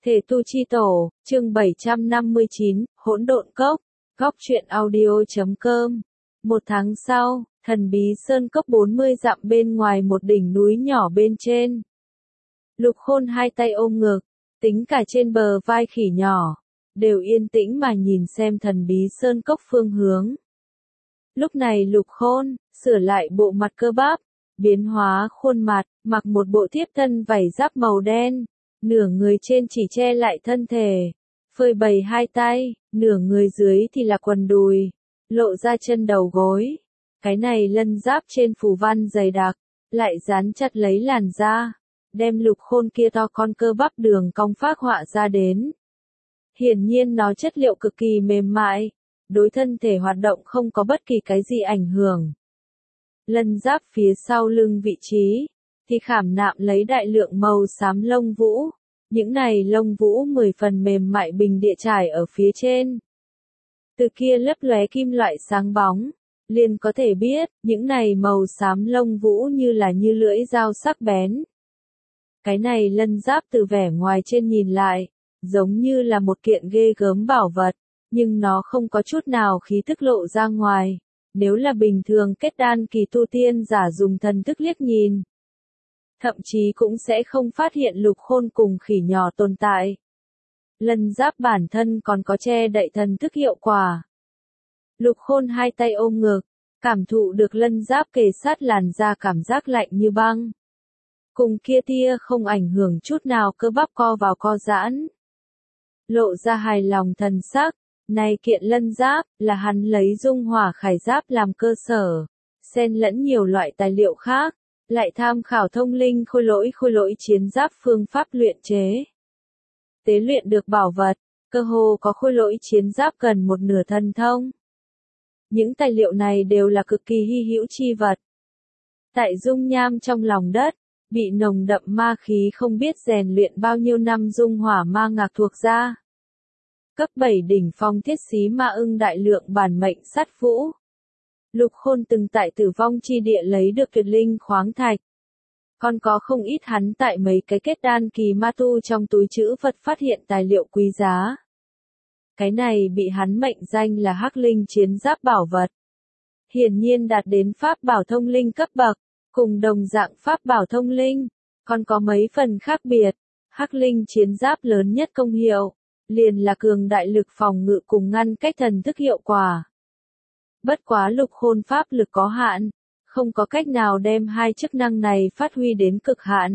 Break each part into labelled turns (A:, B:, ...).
A: Thể tu chi tổ, chương 759, hỗn độn cốc, góc truyện audio.com. Một tháng sau, thần bí sơn cốc 40 dặm bên ngoài một đỉnh núi nhỏ bên trên. Lục Khôn hai tay ôm ngực, tính cả trên bờ vai khỉ nhỏ, đều yên tĩnh mà nhìn xem thần bí sơn cốc phương hướng. Lúc này Lục Khôn, sửa lại bộ mặt cơ bắp, biến hóa khuôn mặt, mặc một bộ thiếp thân vảy giáp màu đen, nửa người trên chỉ che lại thân thể, phơi bày hai tay, nửa người dưới thì là quần đùi, lộ ra chân đầu gối. Cái này lân giáp trên phù văn dày đặc, lại dán chặt lấy làn da, đem Lục Khôn kia to con cơ bắp đường cong phác họa ra đến. Hiển nhiên nó chất liệu cực kỳ mềm mại, đối thân thể hoạt động không có bất kỳ cái gì ảnh hưởng. Lân giáp phía sau lưng vị trí, thì khảm nạm lấy đại lượng màu xám lông vũ. Những này lông vũ 10 phần mềm mại bình địa trải ở phía trên. Từ kia lấp lóe kim loại sáng bóng, liền có thể biết, những này màu xám lông vũ như là như lưỡi dao sắc bén. Cái này lân giáp từ vẻ ngoài trên nhìn lại, giống như là một kiện ghê gớm bảo vật, nhưng nó không có chút nào khí tức lộ ra ngoài. Nếu là bình thường kết đan kỳ tu tiên giả dùng thần thức liếc nhìn, thậm chí cũng sẽ không phát hiện Lục Khôn cùng khỉ nhỏ tồn tại. Lân giáp bản thân còn có che đậy thần thức hiệu quả. Lục Khôn hai tay ôm ngực, cảm thụ được lân giáp kề sát làn da cảm giác lạnh như băng. Cùng kia tia không ảnh hưởng chút nào cơ bắp co vào co giãn. Lộ ra hài lòng thần sắc, này kiện lân giáp là hắn lấy dung hỏa khải giáp làm cơ sở, xen lẫn nhiều loại tài liệu khác. Lại tham khảo thông linh khôi lỗi chiến giáp phương pháp luyện chế. Tế luyện được bảo vật, cơ hồ có khôi lỗi chiến giáp gần một nửa thần thông. Những tài liệu này đều là cực kỳ hy hữu chi vật. Tại dung nham trong lòng đất, bị nồng đậm ma khí không biết rèn luyện bao nhiêu năm dung hỏa ma ngạc thuộc ra. Cấp 7 đỉnh phong thiết xí ma ưng đại lượng bản mệnh sắt vũ. Lục Khôn từng tại tử vong chi địa lấy được tuyệt linh khoáng thạch. Còn có không ít hắn tại mấy cái kết đan kỳ ma tu trong túi trữ vật phát hiện tài liệu quý giá. Cái này bị hắn mệnh danh là Hắc Linh chiến giáp bảo vật. Hiển nhiên đạt đến pháp bảo thông linh cấp bậc, cùng đồng dạng pháp bảo thông linh, còn có mấy phần khác biệt. Hắc Linh chiến giáp lớn nhất công hiệu, liền là cường đại lực phòng ngự cùng ngăn cách thần thức hiệu quả. Bất quá Lục Khôn pháp lực có hạn, không có cách nào đem hai chức năng này phát huy đến cực hạn.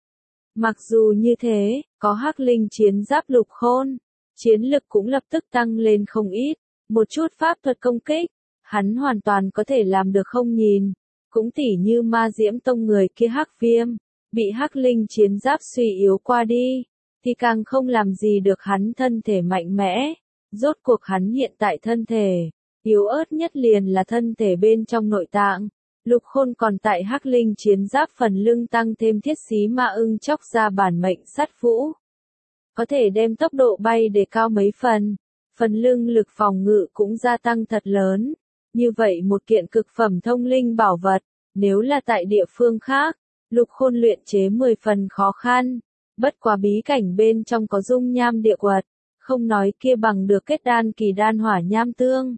A: Mặc dù như thế, có Hắc Linh chiến giáp Lục Khôn, chiến lực cũng lập tức tăng lên không ít, một chút pháp thuật công kích, hắn hoàn toàn có thể làm được không nhìn, cũng tỉ như Ma Diễm Tông người kia Hắc Viêm, bị Hắc Linh chiến giáp suy yếu qua đi, thì càng không làm gì được hắn thân thể mạnh mẽ, rốt cuộc hắn hiện tại thân thể yếu ớt nhất liền là thân thể bên trong nội tạng. Lục Khôn còn tại Hắc Linh chiến giáp phần lưng tăng thêm thiết xí ma ưng chóc ra bản mệnh sắt vũ. Có thể đem tốc độ bay để cao mấy phần lưng lực phòng ngự cũng gia tăng thật lớn. Như vậy một kiện cực phẩm thông linh bảo vật, nếu là tại địa phương khác, Lục Khôn luyện chế 10 phần khó khăn. Bất quá bí cảnh bên trong có dung nham địa quật, không nói kia bằng được kết đan kỳ đan hỏa nham tương.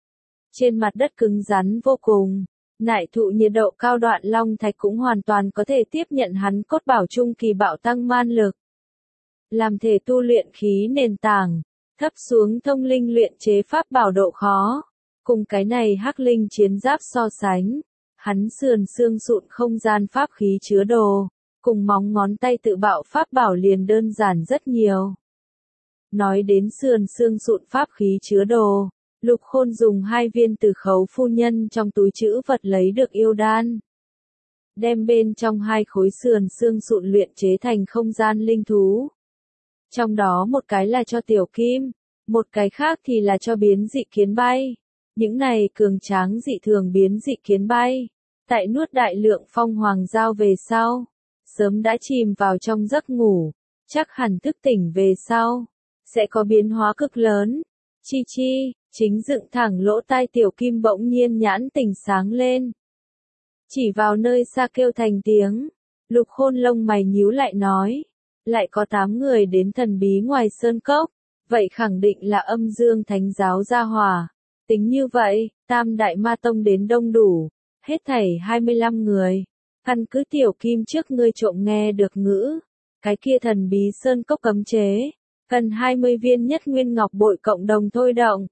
A: Trên mặt đất cứng rắn vô cùng, nại thụ nhiệt độ cao đoạn long thạch cũng hoàn toàn có thể tiếp nhận hắn cốt bảo trung kỳ bạo tăng man lực. Làm thể tu luyện khí nền tảng, thấp xuống thông linh luyện chế pháp bảo độ khó. Cùng cái này Hắc Linh chiến giáp so sánh, hắn sườn xương sụn không gian pháp khí chứa đồ, cùng móng ngón tay tự bạo pháp bảo liền đơn giản rất nhiều. Nói đến sườn xương sụn pháp khí chứa đồ, Lục Khôn dùng 2 viên từ Khấu phu nhân trong túi trữ vật lấy được yêu đan. Đem bên trong 2 khối sườn xương sụn luyện chế thành không gian linh thú. Trong đó một cái là cho tiểu kim, một cái khác thì là cho biến dị kiến bay. Những này cường tráng dị thường biến dị kiến bay, tại nuốt đại lượng phong hoàng giao về sau, sớm đã chìm vào trong giấc ngủ, chắc hẳn thức tỉnh về sau, sẽ có biến hóa cực lớn. Chi chi, chính dựng thẳng lỗ tai tiểu kim bỗng nhiên nhãn tỉnh sáng lên. Chỉ vào nơi xa kêu thành tiếng, Lục Khôn lông mày nhíu lại nói, lại có 8 người đến thần bí ngoài sơn cốc, vậy khẳng định là âm dương thánh giáo gia hỏa. Tính như vậy, Tam Đại Ma Tông đến đông đủ, hết thảy 25 người. Căn cứ Tiểu Kim trước ngươi trộm nghe được ngữ, cái kia thần bí sơn cốc cấm chế, cần 20 viên nhất nguyên ngọc bội cộng đồng thôi động,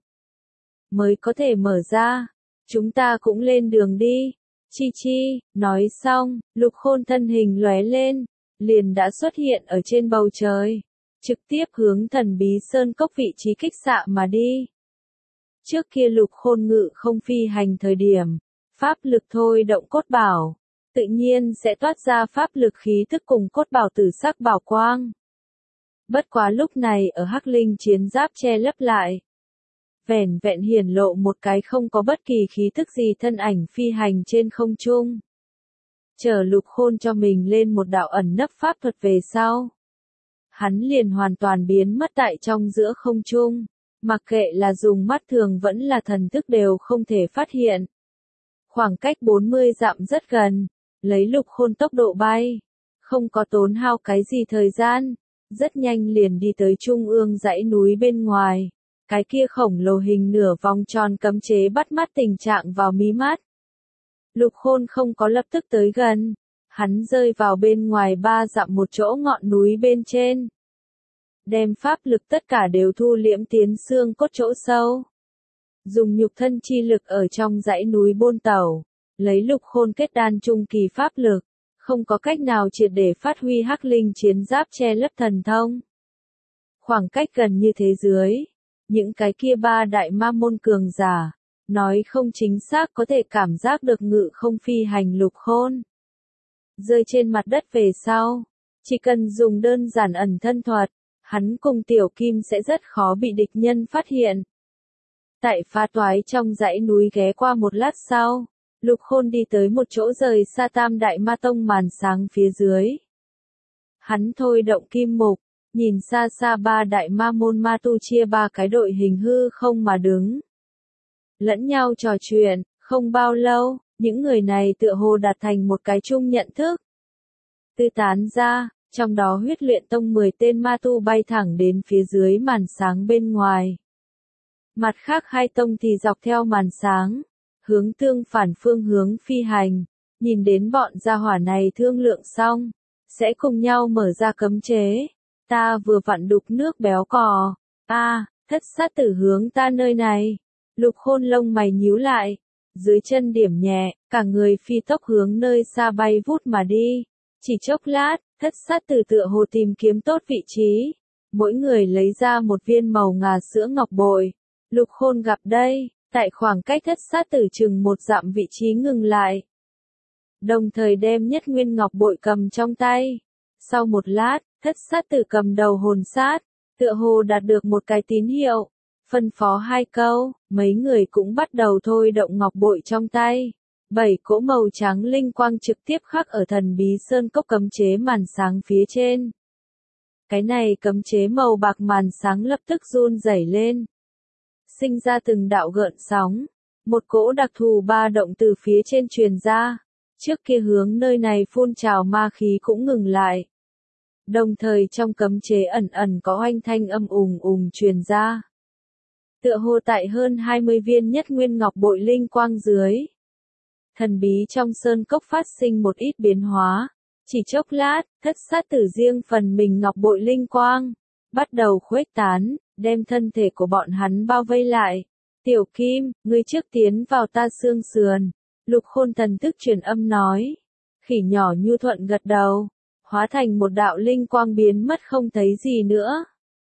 A: mới có thể mở ra. Chúng ta cũng lên đường đi. Chi chi, nói xong, Lục Khôn thân hình lóe lên, liền đã xuất hiện ở trên bầu trời, trực tiếp hướng thần bí sơn cốc vị trí kích xạ mà đi. Trước kia Lục Khôn ngự không phi hành thời điểm, pháp lực thôi động cốt bảo, tự nhiên sẽ toát ra pháp lực khí thức cùng cốt bảo tử sắc bảo quang. Bất quá lúc này ở Hắc Linh chiến giáp che lấp lại, vẻn vẹn hiển lộ một cái không có bất kỳ khí thức gì thân ảnh phi hành trên không trung. Chờ Lục Khôn cho mình lên một đạo ẩn nấp pháp thuật về sau, hắn liền hoàn toàn biến mất tại trong giữa không trung, mặc kệ là dùng mắt thường vẫn là thần thức đều không thể phát hiện. Khoảng cách 40 dặm rất gần, lấy Lục Khôn tốc độ bay, không có tốn hao cái gì thời gian, rất nhanh liền đi tới trung ương dãy núi bên ngoài. Cái kia khổng lồ hình nửa vòng tròn cấm chế bắt mắt tình trạng vào mí mắt. Lục Khôn không có lập tức tới gần, hắn rơi vào bên ngoài 3 dặm một chỗ ngọn núi bên trên. Đem pháp lực tất cả đều thu liễm tiến xương cốt chỗ sâu. Dùng nhục thân chi lực ở trong dãy núi bôn tẩu, lấy Lục Khôn kết đan trung kỳ pháp lực, không có cách nào triệt để phát huy Hắc Linh chiến giáp che lấp thần thông. Khoảng cách gần như thế dưới, những cái kia 3 đại ma môn cường giả, nói không chính xác có thể cảm giác được ngự không phi hành Lục Khôn. Rơi trên mặt đất về sau, chỉ cần dùng đơn giản ẩn thân thuật, hắn cùng Tiểu Kim sẽ rất khó bị địch nhân phát hiện. Tại phá toái trong dãy núi ghé qua một lát sau, Lục Khôn đi tới một chỗ rời xa Tam Đại Ma Tông màn sáng phía dưới. Hắn thôi động kim mục, nhìn xa xa 3 đại ma môn ma tu chia 3 cái đội hình hư không mà đứng. Lẫn nhau trò chuyện, không bao lâu, những người này tựa hồ đạt thành một cái chung nhận thức. Tư tán ra, trong đó Huyết Luyện Tông 10 tên ma tu bay thẳng đến phía dưới màn sáng bên ngoài. Mặt khác 2 tông thì dọc theo màn sáng, hướng tương phản phương hướng phi hành, nhìn đến bọn gia hỏa này thương lượng xong, sẽ cùng nhau mở ra cấm chế. Ta vừa vặn đục nước béo cò, thất sát tử hướng ta nơi này. Lục Khôn lông mày nhíu lại, dưới chân điểm nhẹ, cả người phi tốc hướng nơi xa bay vút mà đi. Chỉ chốc lát, thất sát tử tựa hồ tìm kiếm tốt vị trí, mỗi người lấy ra một viên màu ngà sữa ngọc bội. Lục Khôn gặp đây, tại khoảng cách thất sát tử chừng 1 dặm vị trí ngừng lại. Đồng thời đem nhất nguyên ngọc bội cầm trong tay. Sau một lát, thất sát tử cầm đầu hồn sát, tựa hồ đạt được một cái tín hiệu, phân phó 2 câu, mấy người cũng bắt đầu thôi động ngọc bội trong tay. 7 cỗ màu trắng linh quang trực tiếp khắc ở thần bí sơn cốc cấm chế màn sáng phía trên. Cái này cấm chế màu bạc màn sáng lập tức run rẩy lên, sinh ra từng đạo gợn sóng, một cỗ đặc thù ba động từ phía trên truyền ra, trước kia hướng nơi này phun trào ma khí cũng ngừng lại. Đồng thời trong cấm chế ẩn ẩn có oanh thanh âm ùng ùng truyền ra. Tựa hồ tại hơn 20 viên nhất nguyên ngọc bội linh quang dưới. Thần bí trong sơn cốc phát sinh một ít biến hóa. Chỉ chốc lát, thất sát tử riêng phần mình ngọc bội linh quang, bắt đầu khuếch tán, đem thân thể của bọn hắn bao vây lại. Tiểu Kim, ngươi trước tiến vào ta xương sườn. Lục Khôn thần thức truyền âm nói. Khỉ nhỏ nhu thuận gật đầu, hóa thành một đạo linh quang biến mất không thấy gì nữa.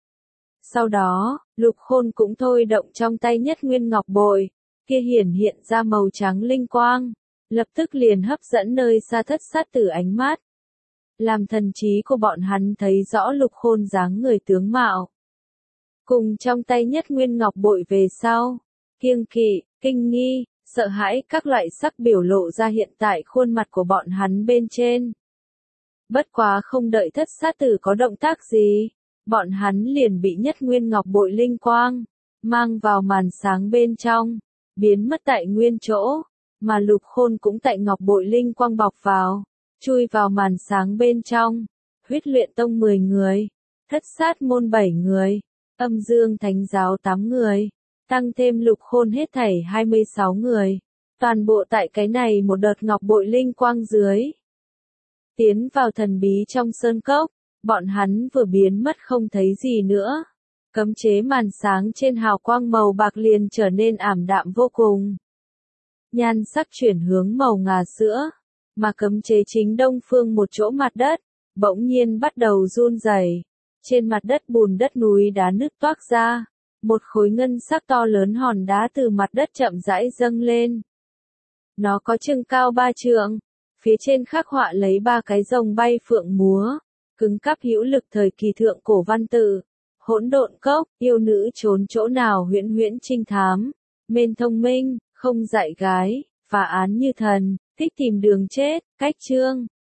A: Sau đó, Lục Khôn cũng thôi động trong tay nhất nguyên ngọc bội, kia hiển hiện ra màu trắng linh quang, lập tức liền hấp dẫn nơi xa thất sát tử ánh mắt. Làm thần trí của bọn hắn thấy rõ Lục Khôn dáng người tướng mạo. Cùng trong tay nhất nguyên ngọc bội về sau, kiêng kỵ, kinh nghi, sợ hãi các loại sắc biểu lộ ra hiện tại khuôn mặt của bọn hắn bên trên. Bất quá không đợi thất sát tử có động tác gì, bọn hắn liền bị nhất nguyên ngọc bội linh quang, mang vào màn sáng bên trong, biến mất tại nguyên chỗ, mà Lục Khôn cũng tại ngọc bội linh quang bọc vào, chui vào màn sáng bên trong, Huyết luyện tông 10 người, thất sát môn 7 người, âm dương thánh giáo 8 người, tăng thêm lục khôn hết thảy 26 người. Toàn bộ tại cái này một đợt ngọc bội linh quang dưới. Tiến vào thần bí trong sơn cốc, bọn hắn vừa biến mất không thấy gì nữa. Cấm chế màn sáng trên hào quang màu bạc liền trở nên ảm đạm vô cùng. Nhan sắc chuyển hướng màu ngà sữa, mà cấm chế chính đông phương một chỗ mặt đất, bỗng nhiên bắt đầu run rẩy. Trên mặt đất bùn đất núi đá nứt toác ra, một khối ngân sắc to lớn hòn đá từ mặt đất chậm rãi dâng lên. Nó có chừng cao 3 trượng, phía trên khắc họa lấy 3 cái rồng bay phượng múa, cứng cáp hữu lực thời kỳ thượng cổ văn tự. Hỗn độn cốc, yêu nữ trốn chỗ nào huyễn huyễn trinh thám, mên thông minh, không dạy gái, phá án như thần, thích tìm đường chết, cách chương.